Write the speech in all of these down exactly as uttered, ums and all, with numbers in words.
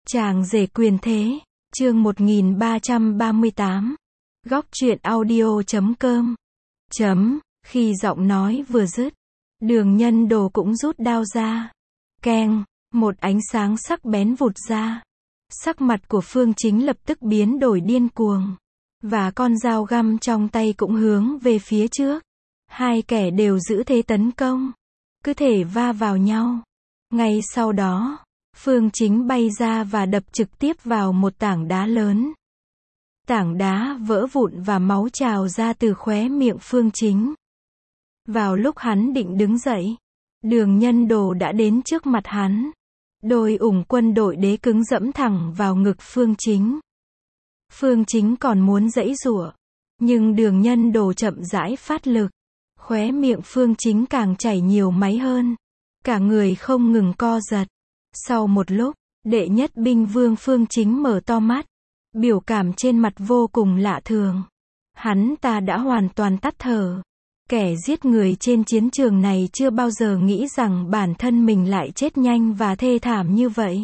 Chàng rể quyền thế, chương một nghìn ba trăm ba mươi tám. Góc truyện audio chấm com. Chấm, khi giọng nói vừa dứt, Đường Nhân Đồ cũng rút đao ra. Keng, một ánh sáng sắc bén vụt ra. Sắc mặt của Phương Chính lập tức biến đổi điên cuồng. Và con dao găm trong tay cũng hướng về phía trước. Hai kẻ đều giữ thế tấn công. Cứ thể va vào nhau. Ngay sau đó, Phương Chính bay ra và đập trực tiếp vào một tảng đá lớn. Tảng đá vỡ vụn và máu trào ra từ khóe miệng Phương Chính. Vào lúc hắn định đứng dậy, Đường Nhân Đồ đã đến trước mặt hắn. Đôi ủng quân đội đế cứng dẫm thẳng vào ngực Phương Chính. Phương Chính còn muốn giãy giụa, nhưng Đường Nhân Đồ chậm rãi phát lực. Khóe miệng Phương Chính càng chảy nhiều máu hơn. Cả người không ngừng co giật. Sau một lúc, đệ nhất binh vương Phương Chính mở to mắt. Biểu cảm trên mặt vô cùng lạ thường. Hắn ta đã hoàn toàn tắt thở. Kẻ giết người trên chiến trường này chưa bao giờ nghĩ rằng bản thân mình lại chết nhanh và thê thảm như vậy.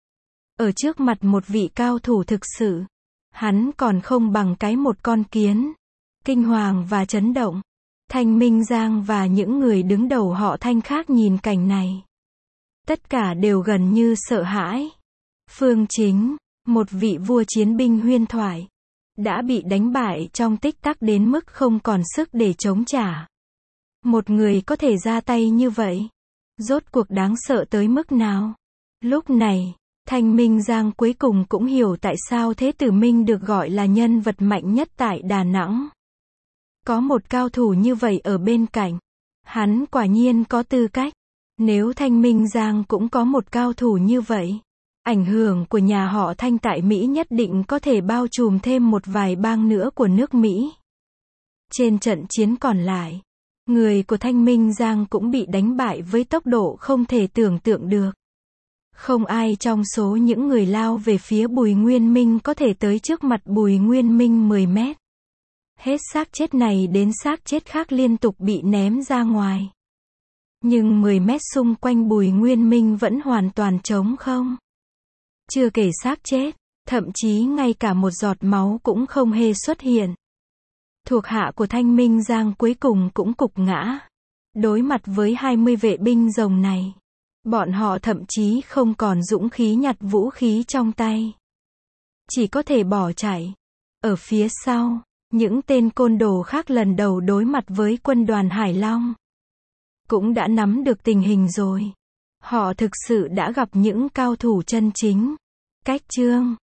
Ở trước mặt một vị cao thủ thực sự, hắn còn không bằng cái một con kiến. Kinh hoàng và chấn động. Thanh Minh Giang và những người đứng đầu họ Thanh khác nhìn cảnh này. Tất cả đều gần như sợ hãi. Phương Chính, một vị vua chiến binh huyền thoại, đã bị đánh bại trong tích tắc đến mức không còn sức để chống trả. Một người có thể ra tay như vậy, rốt cuộc đáng sợ tới mức nào? Lúc này, Thanh Minh Giang cuối cùng cũng hiểu tại sao Thế Tử Minh được gọi là nhân vật mạnh nhất tại Đà Nẵng. Có một cao thủ như vậy ở bên cạnh, hắn quả nhiên có tư cách. Nếu Thanh Minh Giang cũng có một cao thủ như vậy, ảnh hưởng của nhà họ Thanh tại Mỹ nhất định có thể bao trùm thêm một vài bang nữa của nước Mỹ. Trên trận chiến còn lại, người của Thanh Minh Giang cũng bị đánh bại với tốc độ không thể tưởng tượng được. Không ai trong số những người lao về phía Bùi Nguyên Minh có thể tới trước mặt Bùi Nguyên Minh mười mét. Hết xác chết này đến xác chết khác liên tục bị ném ra ngoài. Nhưng mười mét xung quanh Bùi Nguyên Minh vẫn hoàn toàn trống không. Chưa kể xác chết, thậm chí ngay cả một giọt máu cũng không hề xuất hiện. Thuộc hạ của Thanh Minh Giang cuối cùng cũng cục ngã. Đối mặt với hai mươi vệ binh rồng này, bọn họ thậm chí không còn dũng khí nhặt vũ khí trong tay. Chỉ có thể bỏ chạy. Ở phía sau, những tên côn đồ khác lần đầu đối mặt với quân đoàn Hải Long cũng đã nắm được tình hình rồi. Họ thực sự đã gặp những cao thủ chân chính. Cách chương